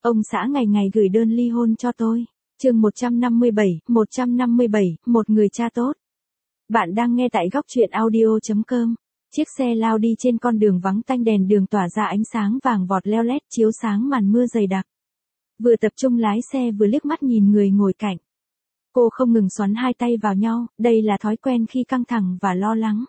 Ông xã ngày ngày gửi đơn ly hôn cho tôi. Chương 157, một người cha tốt. Bạn đang nghe tại góc truyện audio.com. Chiếc xe lao đi trên con đường vắng tanh, đèn đường tỏa ra ánh sáng vàng vọt leo lét chiếu sáng màn mưa dày đặc. Vừa tập trung lái xe vừa liếc mắt nhìn người ngồi cạnh. Cô không ngừng xoắn hai tay vào nhau, đây là thói quen khi căng thẳng và lo lắng.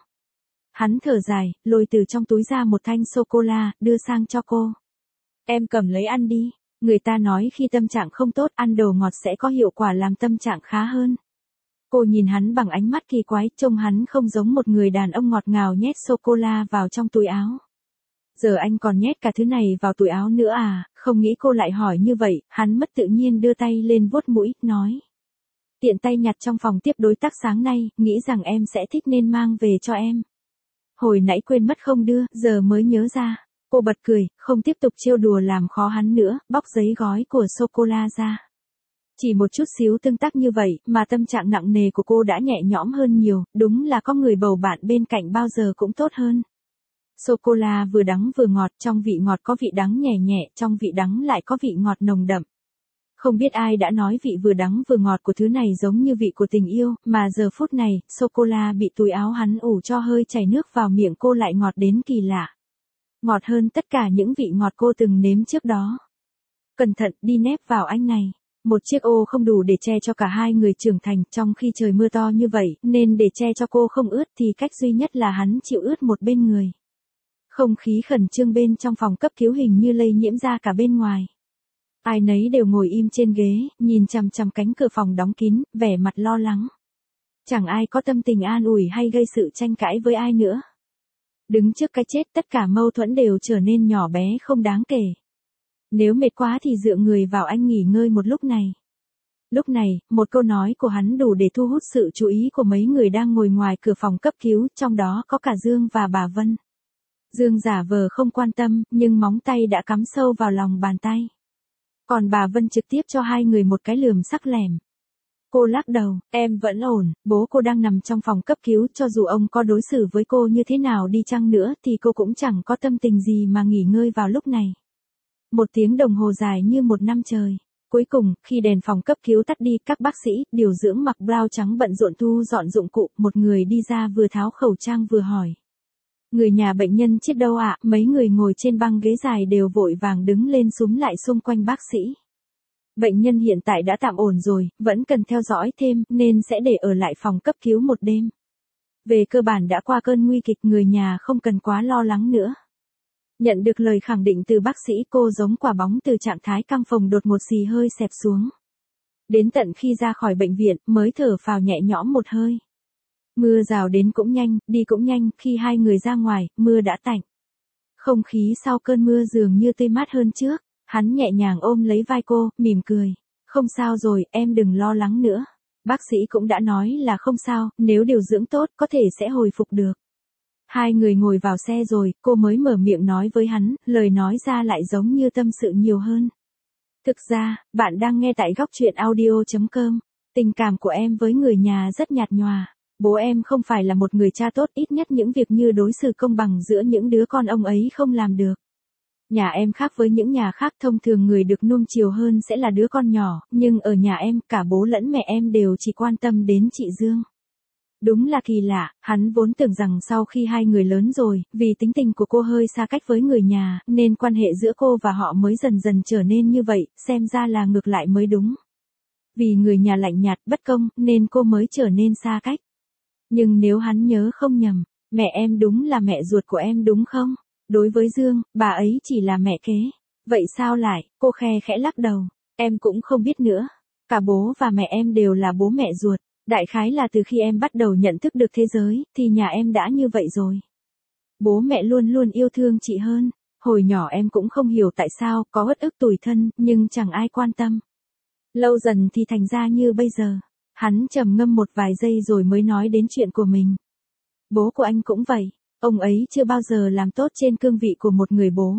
Hắn thở dài, lôi từ trong túi ra một thanh sô-cô-la, đưa sang cho cô. Em cầm lấy ăn đi. Người ta nói khi tâm trạng không tốt, ăn đồ ngọt sẽ có hiệu quả làm tâm trạng khá hơn. Cô nhìn hắn bằng ánh mắt kỳ quái, trông hắn không giống một người đàn ông ngọt ngào nhét sô-cô-la vào trong túi áo. Giờ anh còn nhét cả thứ này vào túi áo nữa à? Không nghĩ cô lại hỏi như vậy, hắn mất tự nhiên đưa tay lên vuốt mũi, nói. Tiện tay nhặt trong phòng tiếp đối tác sáng nay, nghĩ rằng em sẽ thích nên mang về cho em. Hồi nãy quên mất không đưa, giờ mới nhớ ra. Cô bật cười, không tiếp tục trêu đùa làm khó hắn nữa, bóc giấy gói của sô-cô-la ra. Chỉ một chút xíu tương tác như vậy mà tâm trạng nặng nề của cô đã nhẹ nhõm hơn nhiều, đúng là có người bầu bạn bên cạnh bao giờ cũng tốt hơn. Sô-cô-la vừa đắng vừa ngọt, trong vị ngọt có vị đắng nhẹ nhẹ, trong vị đắng lại có vị ngọt nồng đậm. Không biết ai đã nói vị vừa đắng vừa ngọt của thứ này giống như vị của tình yêu, mà giờ phút này, sô-cô-la bị túi áo hắn ủ cho hơi chảy nước vào miệng cô lại ngọt đến kỳ lạ. Ngọt hơn tất cả những vị ngọt cô từng nếm trước đó. Cẩn thận, đi nép vào anh này. Một chiếc ô không đủ để che cho cả hai người trưởng thành, trong khi trời mưa to như vậy, nên để che cho cô không ướt thì cách duy nhất là hắn chịu ướt một bên người. Không khí khẩn trương bên trong phòng cấp cứu hình như lây nhiễm ra cả bên ngoài. Ai nấy đều ngồi im trên ghế, nhìn chằm chằm cánh cửa phòng đóng kín, vẻ mặt lo lắng. Chẳng ai có tâm tình an ủi hay gây sự tranh cãi với ai nữa. Đứng trước cái chết, tất cả mâu thuẫn đều trở nên nhỏ bé không đáng kể. Nếu mệt quá thì dựa người vào anh nghỉ ngơi một lúc này. Lúc này, một câu nói của hắn đủ để thu hút sự chú ý của mấy người đang ngồi ngoài cửa phòng cấp cứu, trong đó có cả Dương và bà Vân. Dương giả vờ không quan tâm, nhưng móng tay đã cắm sâu vào lòng bàn tay. Còn bà Vân trực tiếp cho hai người một cái lườm sắc lẻm. Cô lắc đầu, em vẫn ổn, bố cô đang nằm trong phòng cấp cứu, cho dù ông có đối xử với cô như thế nào đi chăng nữa thì cô cũng chẳng có tâm tình gì mà nghỉ ngơi vào lúc này. Một tiếng đồng hồ dài như một năm trời. Cuối cùng, khi đèn phòng cấp cứu tắt đi, các bác sĩ, điều dưỡng mặc blouses trắng bận rộn thu dọn dụng cụ, một người đi ra vừa tháo khẩu trang vừa hỏi. Người nhà bệnh nhân chết đâu ạ? Mấy người ngồi trên băng ghế dài đều vội vàng đứng lên xúm lại xung quanh bác sĩ. Bệnh nhân hiện tại đã tạm ổn rồi, vẫn cần theo dõi thêm, nên sẽ để ở lại phòng cấp cứu một đêm. Về cơ bản đã qua cơn nguy kịch, người nhà không cần quá lo lắng nữa. Nhận được lời khẳng định từ bác sĩ, cô giống quả bóng từ trạng thái căng phồng đột ngột xì hơi xẹp xuống. Đến tận khi ra khỏi bệnh viện, mới thở phào nhẹ nhõm một hơi. Mưa rào đến cũng nhanh, đi cũng nhanh, khi hai người ra ngoài, mưa đã tạnh. Không khí sau cơn mưa dường như tươi mát hơn trước. Hắn nhẹ nhàng ôm lấy vai cô, mỉm cười. Không sao rồi, em đừng lo lắng nữa. Bác sĩ cũng đã nói là không sao, nếu điều dưỡng tốt, có thể sẽ hồi phục được. Hai người ngồi vào xe rồi, cô mới mở miệng nói với hắn, lời nói ra lại giống như tâm sự nhiều hơn. Thực ra, bạn đang nghe tại góc truyện audio.com. Tình cảm của em với người nhà rất nhạt nhòa. Bố em không phải là một người cha tốt, ít nhất những việc như đối xử công bằng giữa những đứa con ông ấy không làm được. Nhà em khác với những nhà khác, thông thường người được nuông chiều hơn sẽ là đứa con nhỏ, nhưng ở nhà em, cả bố lẫn mẹ em đều chỉ quan tâm đến chị Dương. Đúng là kỳ lạ, hắn vốn tưởng rằng sau khi hai người lớn rồi, vì tính tình của cô hơi xa cách với người nhà, nên quan hệ giữa cô và họ mới dần dần trở nên như vậy, xem ra là ngược lại mới đúng. Vì người nhà lạnh nhạt, bất công, nên cô mới trở nên xa cách. Nhưng nếu hắn nhớ không nhầm, mẹ em đúng là mẹ ruột của em đúng không? Đối với Dương, bà ấy chỉ là mẹ kế. Vậy sao lại? Cô khe khẽ lắc đầu. Em cũng không biết nữa. Cả bố và mẹ em đều là bố mẹ ruột. Đại khái là từ khi em bắt đầu nhận thức được thế giới, thì nhà em đã như vậy rồi. Bố mẹ luôn luôn yêu thương chị hơn. Hồi nhỏ em cũng không hiểu tại sao, có uất ức tủi thân, nhưng chẳng ai quan tâm. Lâu dần thì thành ra như bây giờ. Hắn trầm ngâm một vài giây rồi mới nói đến chuyện của mình. Bố của anh cũng vậy. Ông ấy chưa bao giờ làm tốt trên cương vị của một người bố.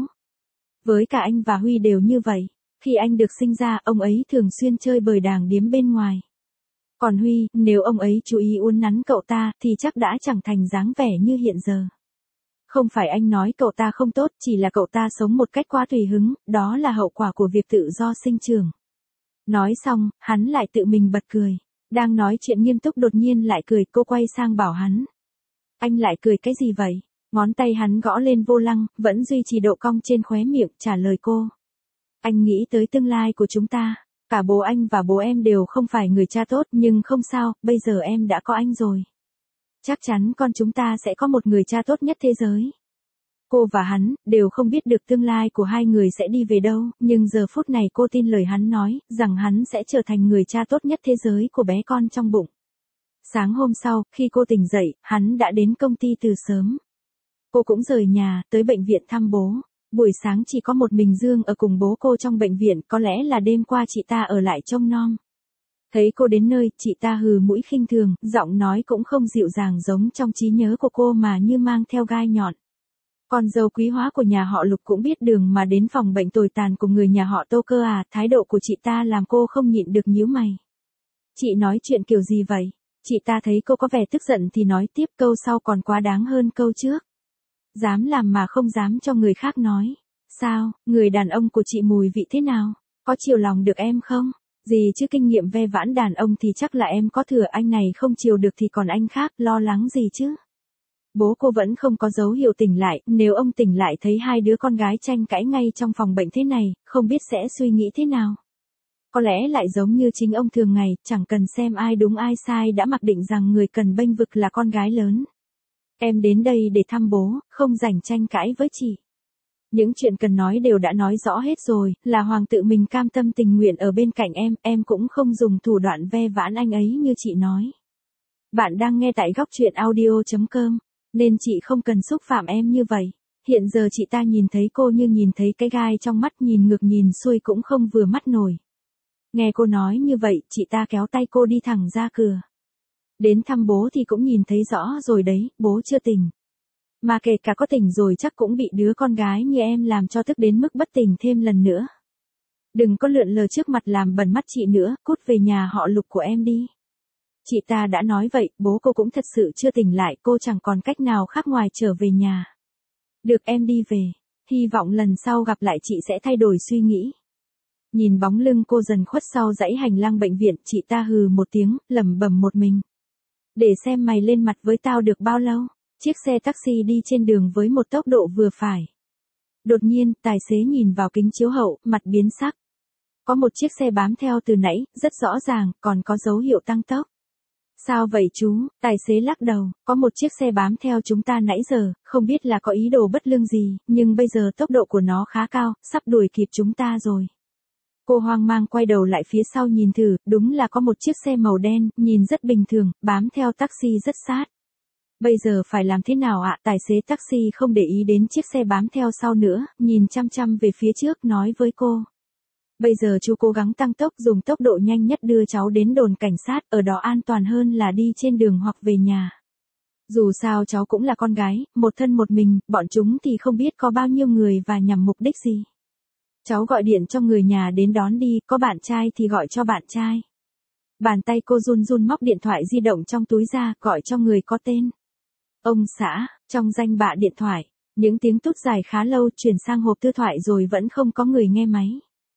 Với cả anh và Huy đều như vậy. Khi anh được sinh ra, ông ấy thường xuyên chơi bời đàng điếm bên ngoài. Còn Huy, nếu ông ấy chú ý uốn nắn cậu ta, thì chắc đã chẳng thành dáng vẻ như hiện giờ. Không phải anh nói cậu ta không tốt, chỉ là cậu ta sống một cách quá tùy hứng, đó là hậu quả của việc tự do sinh trưởng. Nói xong, hắn lại tự mình bật cười. Đang nói chuyện nghiêm túc đột nhiên lại cười, cô quay sang bảo hắn. Anh lại cười cái gì vậy? Ngón tay hắn gõ lên vô lăng, vẫn duy trì độ cong trên khóe miệng, trả lời cô. Anh nghĩ tới tương lai của chúng ta. Cả bố anh và bố em đều không phải người cha tốt, nhưng không sao, bây giờ em đã có anh rồi. Chắc chắn con chúng ta sẽ có một người cha tốt nhất thế giới. Cô và hắn đều không biết được tương lai của hai người sẽ đi về đâu, nhưng giờ phút này cô tin lời hắn nói, rằng hắn sẽ trở thành người cha tốt nhất thế giới của bé con trong bụng. Sáng hôm sau, khi cô tỉnh dậy, hắn đã đến công ty từ sớm. Cô cũng rời nhà, tới bệnh viện thăm bố. Buổi sáng chỉ có một mình Dương ở cùng bố cô trong bệnh viện, có lẽ là đêm qua chị ta ở lại trông nom. Thấy cô đến nơi, chị ta hừ mũi khinh thường, giọng nói cũng không dịu dàng giống trong trí nhớ của cô mà như mang theo gai nhọn. Con dâu quý hóa của nhà họ Lục cũng biết đường mà đến phòng bệnh tồi tàn của người nhà họ Tô cơ à, thái độ của chị ta làm cô không nhịn được nhíu mày. Chị nói chuyện kiểu gì vậy? Chị ta thấy cô có vẻ tức giận thì nói tiếp, câu sau còn quá đáng hơn câu trước. Dám làm mà không dám cho người khác nói. Sao, người đàn ông của chị mùi vị thế nào? Có chiều lòng được em không? Gì chứ kinh nghiệm ve vãn đàn ông thì chắc là em có thừa, anh này không chiều được thì còn anh khác, lo lắng gì chứ? Bố cô vẫn không có dấu hiệu tỉnh lại, nếu ông tỉnh lại thấy hai đứa con gái tranh cãi ngay trong phòng bệnh thế này, không biết sẽ suy nghĩ thế nào. Có lẽ lại giống như chính ông thường ngày, chẳng cần xem ai đúng ai sai đã mặc định rằng người cần bênh vực là con gái lớn. Em đến đây để thăm bố, không rảnh tranh cãi với chị. Những chuyện cần nói đều đã nói rõ hết rồi, là Hoàng tự mình cam tâm tình nguyện ở bên cạnh em cũng không dùng thủ đoạn ve vãn anh ấy như chị nói. Bạn đang nghe tại góc truyện audio.com, nên chị không cần xúc phạm em như vậy. Hiện giờ chị ta nhìn thấy cô như nhìn thấy cái gai trong mắt, nhìn ngược nhìn xuôi cũng không vừa mắt nổi. Nghe cô nói như vậy, chị ta kéo tay cô đi thẳng ra cửa. Đến thăm bố thì cũng nhìn thấy rõ rồi đấy, bố chưa tỉnh. Mà kể cả có tỉnh rồi chắc cũng bị đứa con gái như em làm cho tức đến mức bất tỉnh thêm lần nữa. Đừng có lượn lờ trước mặt làm bẩn mắt chị nữa, cút về nhà họ Lục của em đi. Chị ta đã nói vậy, bố cô cũng thật sự chưa tỉnh lại, cô chẳng còn cách nào khác ngoài trở về nhà. Được, em đi về. Hy vọng lần sau gặp lại chị sẽ thay đổi suy nghĩ. Nhìn bóng lưng cô dần khuất sau dãy hành lang bệnh viện, chị ta hừ một tiếng, lẩm bẩm một mình. Để xem mày lên mặt với tao được bao lâu. Chiếc xe taxi đi trên đường với một tốc độ vừa phải. Đột nhiên, tài xế nhìn vào kính chiếu hậu, mặt biến sắc. Có một chiếc xe bám theo từ nãy, rất rõ ràng, còn có dấu hiệu tăng tốc. Sao vậy chú? Tài xế lắc đầu, có một chiếc xe bám theo chúng ta nãy giờ, không biết là có ý đồ bất lương gì, nhưng bây giờ tốc độ của nó khá cao, sắp đuổi kịp chúng ta rồi. Cô hoang mang quay đầu lại phía sau nhìn thử, đúng là có một chiếc xe màu đen, nhìn rất bình thường, bám theo taxi rất sát. Bây giờ phải làm thế nào ạ? Tài xế taxi không để ý đến chiếc xe bám theo sau nữa, nhìn chăm chăm về phía trước nói với cô. Bây giờ chú cố gắng tăng tốc, dùng tốc độ nhanh nhất đưa cháu đến đồn cảnh sát, ở đó an toàn hơn là đi trên đường hoặc về nhà. Dù sao cháu cũng là con gái, một thân một mình, bọn chúng thì không biết có bao nhiêu người và nhằm mục đích gì. Cháu gọi điện cho người nhà đến đón đi, có bạn trai thì gọi cho bạn trai. Bàn tay cô run run móc điện thoại di động trong túi ra, gọi cho người có tên. Ông xã, trong danh bạ điện thoại, những tiếng tút dài khá lâu chuyển sang hộp thư thoại rồi vẫn không có người nghe máy.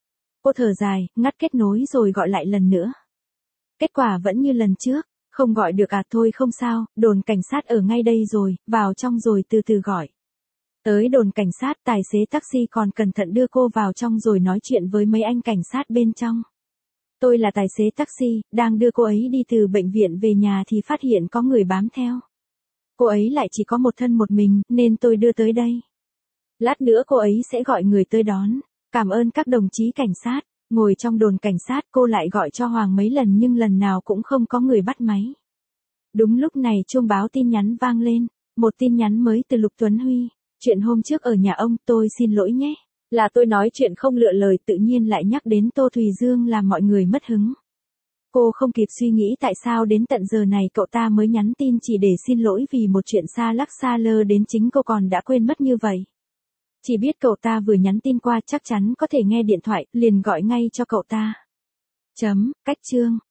Cô thở dài, ngắt kết nối rồi gọi lại lần nữa. Kết quả vẫn như lần trước, không gọi được à, thôi không sao, đồn cảnh sát ở ngay đây rồi, vào trong rồi từ từ gọi. Tới đồn cảnh sát, tài xế taxi còn cẩn thận đưa cô vào trong rồi nói chuyện với mấy anh cảnh sát bên trong. Tôi là tài xế taxi, đang đưa cô ấy đi từ bệnh viện về nhà thì phát hiện có người bám theo. Cô ấy lại chỉ có một thân một mình, nên tôi đưa tới đây. Lát nữa cô ấy sẽ gọi người tới đón. Cảm ơn các đồng chí cảnh sát. Ngồi trong đồn cảnh sát, cô lại gọi cho Hoàng mấy lần nhưng lần nào cũng không có người bắt máy. Đúng lúc này chuông báo tin nhắn vang lên. Một tin nhắn mới từ Lục Tuấn Huy. Chuyện hôm trước ở nhà ông, tôi xin lỗi nhé. Là tôi nói chuyện không lựa lời, tự nhiên lại nhắc đến Tô Thùy Dương làm mọi người mất hứng. Cô không kịp suy nghĩ tại sao đến tận giờ này cậu ta mới nhắn tin chỉ để xin lỗi vì một chuyện xa lắc xa lơ đến chính cô còn đã quên mất như vậy. Chỉ biết cậu ta vừa nhắn tin qua chắc chắn có thể nghe điện thoại, liền gọi ngay cho cậu ta. Cách chương.